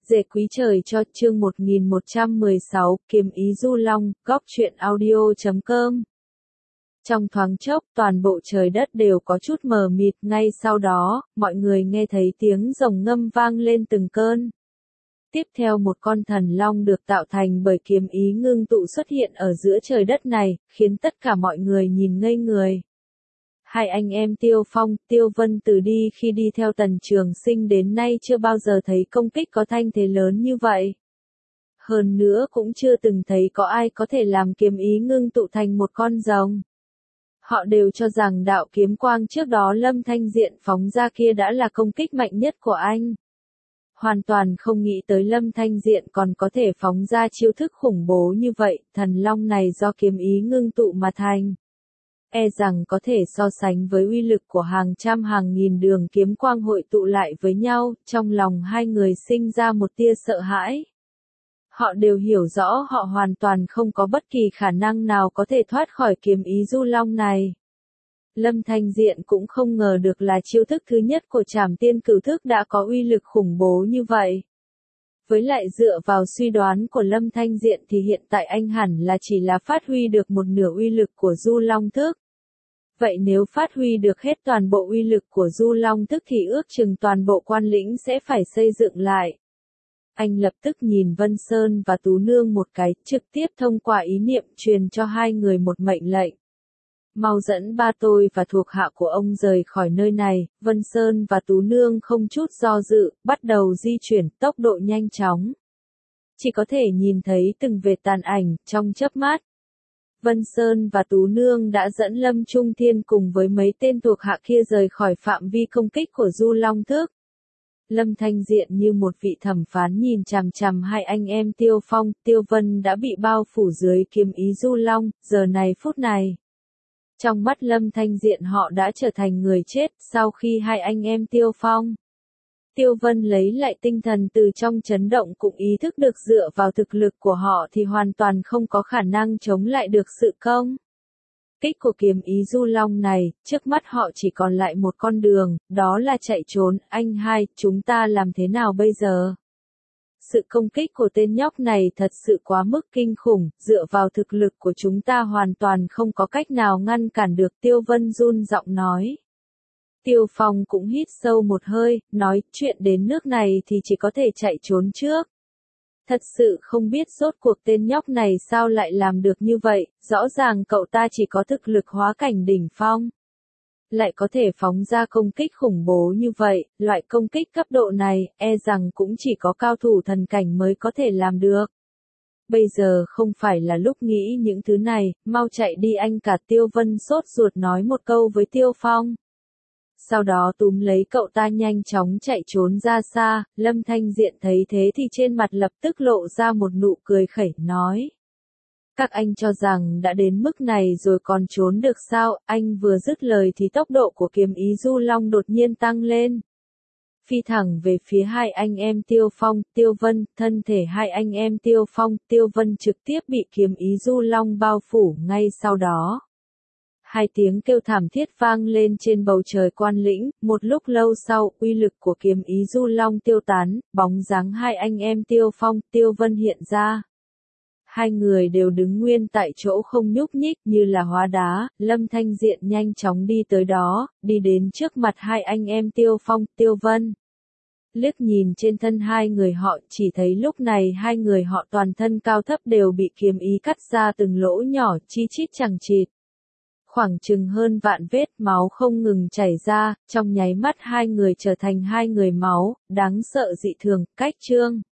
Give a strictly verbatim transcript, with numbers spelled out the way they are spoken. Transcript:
Dệ quý trời cho chương một nghìn một trăm mười sáu, kiếm ý du long, góc truyện audio chấm com. Trong thoáng chốc, toàn bộ trời đất đều có chút mờ mịt, ngay sau đó, mọi người nghe thấy tiếng rồng ngâm vang lên từng cơn. Tiếp theo một con thần long được tạo thành bởi kiếm ý ngưng tụ xuất hiện ở giữa trời đất này, khiến tất cả mọi người nhìn ngây người. Hai anh em Tiêu Phong, Tiêu Vân từ đi khi đi theo Tần Trường Sinh đến nay chưa bao giờ thấy công kích có thanh thế lớn như vậy. Hơn nữa cũng chưa từng thấy có ai có thể làm kiếm ý ngưng tụ thành một con rồng. Họ đều cho rằng đạo kiếm quang trước đó Lâm Thanh Diện phóng ra kia đã là công kích mạnh nhất của anh. Hoàn toàn không nghĩ tới Lâm Thanh Diện còn có thể phóng ra chiêu thức khủng bố như vậy, thần long này do kiếm ý ngưng tụ mà thành. E rằng có thể so sánh với uy lực của hàng trăm hàng nghìn đường kiếm quang hội tụ lại với nhau, trong lòng hai người sinh ra một tia sợ hãi. Họ đều hiểu rõ họ hoàn toàn không có bất kỳ khả năng nào có thể thoát khỏi kiếm ý du long này. Lâm Thanh Diện cũng không ngờ được là chiêu thức thứ nhất của Trảm Tiên Cửu Thức đã có uy lực khủng bố như vậy. Với lại dựa vào suy đoán của Lâm Thanh Diện thì hiện tại anh hẳn là chỉ là phát huy được một nửa uy lực của Du Long Thức. Vậy nếu phát huy được hết toàn bộ uy lực của Du Long Thức thì ước chừng toàn bộ quan lĩnh sẽ phải xây dựng lại. Anh lập tức nhìn Vân Sơn và Tú Nương một cái, trực tiếp thông qua ý niệm truyền cho hai người một mệnh lệnh. Mau dẫn ba tôi và thuộc hạ của ông rời khỏi nơi này. Vân Sơn và Tú Nương không chút do dự, bắt đầu di chuyển tốc độ nhanh chóng. Chỉ có thể nhìn thấy từng vệt tàn ảnh trong chớp mắt. Vân Sơn và Tú Nương đã dẫn Lâm Trung Thiên cùng với mấy tên thuộc hạ kia rời khỏi phạm vi công kích của Du Long Thức. Lâm Thanh Diện như một vị thẩm phán nhìn chằm chằm hai anh em Tiêu Phong, Tiêu Vân đã bị bao phủ dưới kiếm ý Du Long, giờ này phút này. Trong mắt Lâm Thanh Diện họ đã trở thành người chết sau khi hai anh em Tiêu Phong. Tiêu Vân lấy lại tinh thần từ trong chấn động cũng ý thức được dựa vào thực lực của họ thì hoàn toàn không có khả năng chống lại được sự công kích của kiếm ý Du Long này, trước mắt họ chỉ còn lại một con đường, đó là chạy trốn. Anh hai, chúng ta làm thế nào bây giờ? Sự công kích của tên nhóc này thật sự quá mức kinh khủng, dựa vào thực lực của chúng ta hoàn toàn không có cách nào ngăn cản được. Tiêu Vân run giọng nói. Tiêu Phong cũng hít sâu một hơi, nói chuyện đến nước này thì chỉ có thể chạy trốn trước. Thật sự không biết rốt cuộc tên nhóc này sao lại làm được như vậy, rõ ràng cậu ta chỉ có thực lực hóa cảnh đỉnh phong. Lại có thể phóng ra công kích khủng bố như vậy, loại công kích cấp độ này, e rằng cũng chỉ có cao thủ thần cảnh mới có thể làm được. Bây giờ không phải là lúc nghĩ những thứ này, mau chạy đi anh cả. Tiêu Vân sốt ruột nói một câu với Tiêu Phong. Sau đó túm lấy cậu ta nhanh chóng chạy trốn ra xa. Lâm Thanh Diện thấy thế thì trên mặt lập tức lộ ra một nụ cười khẩy, nói. Các anh cho rằng đã đến mức này rồi còn trốn được sao? Anh vừa dứt lời thì tốc độ của kiếm ý Du Long đột nhiên tăng lên. Phi thẳng về phía hai anh em Tiêu Phong, Tiêu Vân, thân thể hai anh em Tiêu Phong, Tiêu Vân trực tiếp bị kiếm ý Du Long bao phủ. Ngay sau đó, hai tiếng kêu thảm thiết vang lên trên bầu trời quan lĩnh. Một lúc lâu sau, uy lực của kiếm ý Du Long tiêu tán, bóng dáng hai anh em Tiêu Phong, Tiêu Vân hiện ra. Hai người đều đứng nguyên tại chỗ không nhúc nhích như là hóa đá. Lâm Thanh Diện nhanh chóng đi tới đó, đi đến trước mặt hai anh em Tiêu Phong, Tiêu Vân. Liếc nhìn trên thân hai người họ, chỉ thấy lúc này hai người họ toàn thân cao thấp đều bị kiếm ý cắt ra từng lỗ nhỏ chi chít chằng chịt. Khoảng chừng hơn vạn vết máu không ngừng chảy ra, trong nháy mắt hai người trở thành hai người máu, đáng sợ dị thường. Cách chương